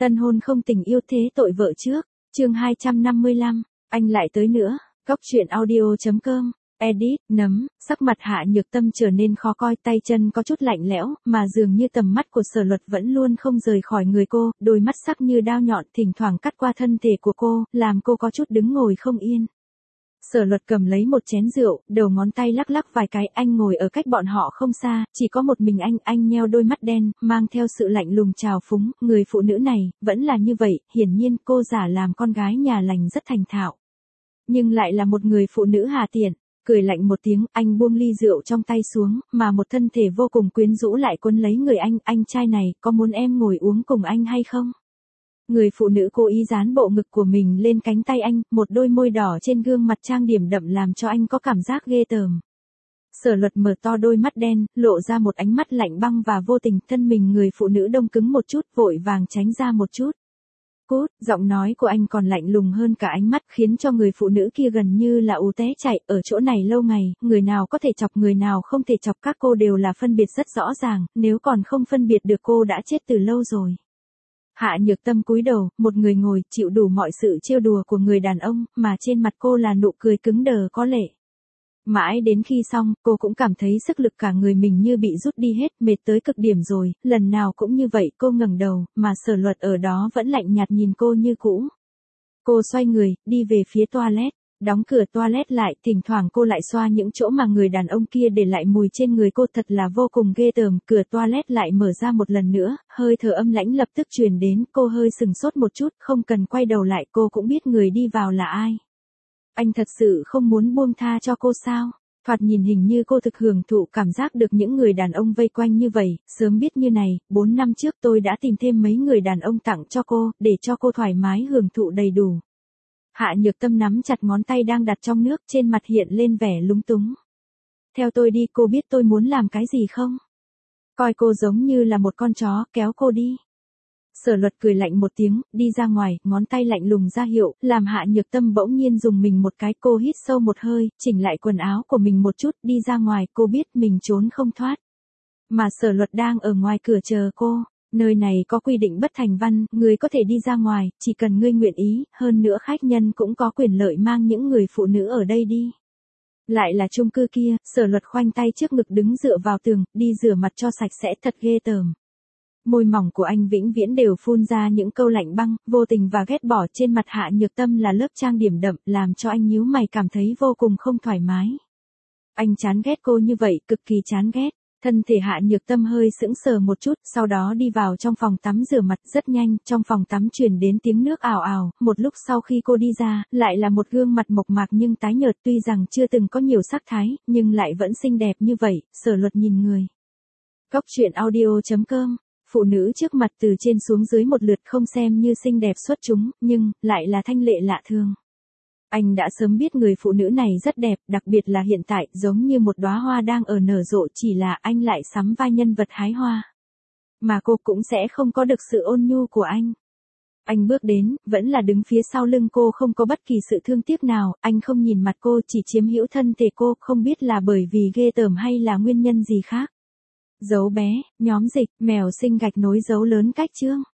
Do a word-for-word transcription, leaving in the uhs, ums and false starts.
Tân hôn không tình yêu thế tội vợ trước. Chương hai trăm năm mươi lăm, anh lại tới nữa. Góc truyện audio chấm com. Edit, nấm, sắc mặt Hạ Nhược Tâm trở nên khó coi, tay chân có chút lạnh lẽo, mà dường như tầm mắt của Sở Luật vẫn luôn không rời khỏi người cô, đôi mắt sắc như đao nhọn thỉnh thoảng cắt qua thân thể của cô, làm cô có chút đứng ngồi không yên. Sở Luật cầm lấy một chén rượu, đầu ngón tay lắc lắc vài cái, anh ngồi ở cách bọn họ không xa, chỉ có một mình anh, anh nheo đôi mắt đen, mang theo sự lạnh lùng trào phúng, người phụ nữ này, vẫn là như vậy, hiển nhiên cô giả làm con gái nhà lành rất thành thạo. Nhưng lại là một người phụ nữ hà tiện. Cười lạnh một tiếng, anh buông ly rượu trong tay xuống, mà một thân thể vô cùng quyến rũ lại quấn lấy người anh, anh trai này, có muốn em ngồi uống cùng anh hay không? Người phụ nữ cố ý dán bộ ngực của mình lên cánh tay anh, một đôi môi đỏ trên gương mặt trang điểm đậm làm cho anh có cảm giác ghê tởm. Sở Luật mở to đôi mắt đen, lộ ra một ánh mắt lạnh băng và vô tình, thân mình người phụ nữ đông cứng một chút, vội vàng tránh ra một chút. Cút, giọng nói của anh còn lạnh lùng hơn cả ánh mắt, khiến cho người phụ nữ kia gần như là ù té chạy, ở chỗ này lâu ngày, người nào có thể chọc người nào không thể chọc, các cô đều là phân biệt rất rõ ràng, nếu còn không phân biệt được cô đã chết từ lâu rồi. Hạ Nhược Tâm cúi đầu, một người ngồi, chịu đủ mọi sự trêu đùa của người đàn ông, mà trên mặt cô là nụ cười cứng đờ có lệ. Mãi đến khi xong, cô cũng cảm thấy sức lực cả người mình như bị rút đi hết, mệt tới cực điểm rồi, lần nào cũng như vậy, cô ngẩng đầu, mà Sở Luật ở đó vẫn lạnh nhạt nhìn cô như cũ. Cô xoay người, đi về phía toilet, đóng cửa toilet lại, thỉnh thoảng cô lại xoa những chỗ mà người đàn ông kia để lại mùi trên người cô, thật là vô cùng ghê tởm, cửa toilet lại mở ra một lần nữa, hơi thở âm lãnh lập tức truyền đến, cô hơi sừng sốt một chút, không cần quay đầu lại, cô cũng biết người đi vào là ai. Anh thật sự không muốn buông tha cho cô sao? Thoạt nhìn hình như cô thực hưởng thụ cảm giác được những người đàn ông vây quanh như vậy, sớm biết như này, bốn năm trước tôi đã tìm thêm mấy người đàn ông tặng cho cô, để cho cô thoải mái hưởng thụ đầy đủ. Hạ Nhược Tâm nắm chặt ngón tay đang đặt trong nước, trên mặt hiện lên vẻ lúng túng. Theo tôi đi, cô biết tôi muốn làm cái gì không? Coi cô giống như là một con chó, kéo cô đi. Sở Luật cười lạnh một tiếng, đi ra ngoài, ngón tay lạnh lùng ra hiệu, làm Hạ Nhược Tâm bỗng nhiên dùng mình một cái, cô hít sâu một hơi, chỉnh lại quần áo của mình một chút, đi ra ngoài, cô biết mình trốn không thoát. Mà Sở Luật đang ở ngoài cửa chờ cô, nơi này có quy định bất thành văn, người có thể đi ra ngoài, chỉ cần ngươi nguyện ý, hơn nữa khách nhân cũng có quyền lợi mang những người phụ nữ ở đây đi. Lại là chung cư kia, Sở Luật khoanh tay trước ngực đứng dựa vào tường, đi rửa mặt cho sạch sẽ, thật ghê tởm. Môi mỏng của anh vĩnh viễn đều phun ra những câu lạnh băng, vô tình và ghét bỏ, trên mặt Hạ Nhược Tâm là lớp trang điểm đậm, làm cho anh nhíu mày cảm thấy vô cùng không thoải mái. Anh chán ghét cô như vậy, cực kỳ chán ghét. Thân thể Hạ Nhược Tâm hơi sững sờ một chút, sau đó đi vào trong phòng tắm rửa mặt, rất nhanh, trong phòng tắm truyền đến tiếng nước ào ào, một lúc sau khi cô đi ra, lại là một gương mặt mộc mạc nhưng tái nhợt, tuy rằng chưa từng có nhiều sắc thái, nhưng lại vẫn xinh đẹp như vậy. Sở Luật nhìn người. Góc truyện audio chấm com. Phụ nữ trước mặt từ trên xuống dưới một lượt không xem như xinh đẹp xuất chúng, nhưng, lại là thanh lệ lạ thường. Anh đã sớm biết người phụ nữ này rất đẹp, đặc biệt là hiện tại, giống như một đóa hoa đang ở nở rộ, chỉ là anh lại sắm vai nhân vật hái hoa. Mà cô cũng sẽ không có được sự ôn nhu của anh. Anh bước đến, vẫn là đứng phía sau lưng cô, không có bất kỳ sự thương tiếc nào, anh không nhìn mặt cô, chỉ chiếm hữu thân thể cô, không biết là bởi vì ghê tởm hay là nguyên nhân gì khác. Dấu bé, nhóm dịch, mèo sinh gạch nối dấu lớn cách chương.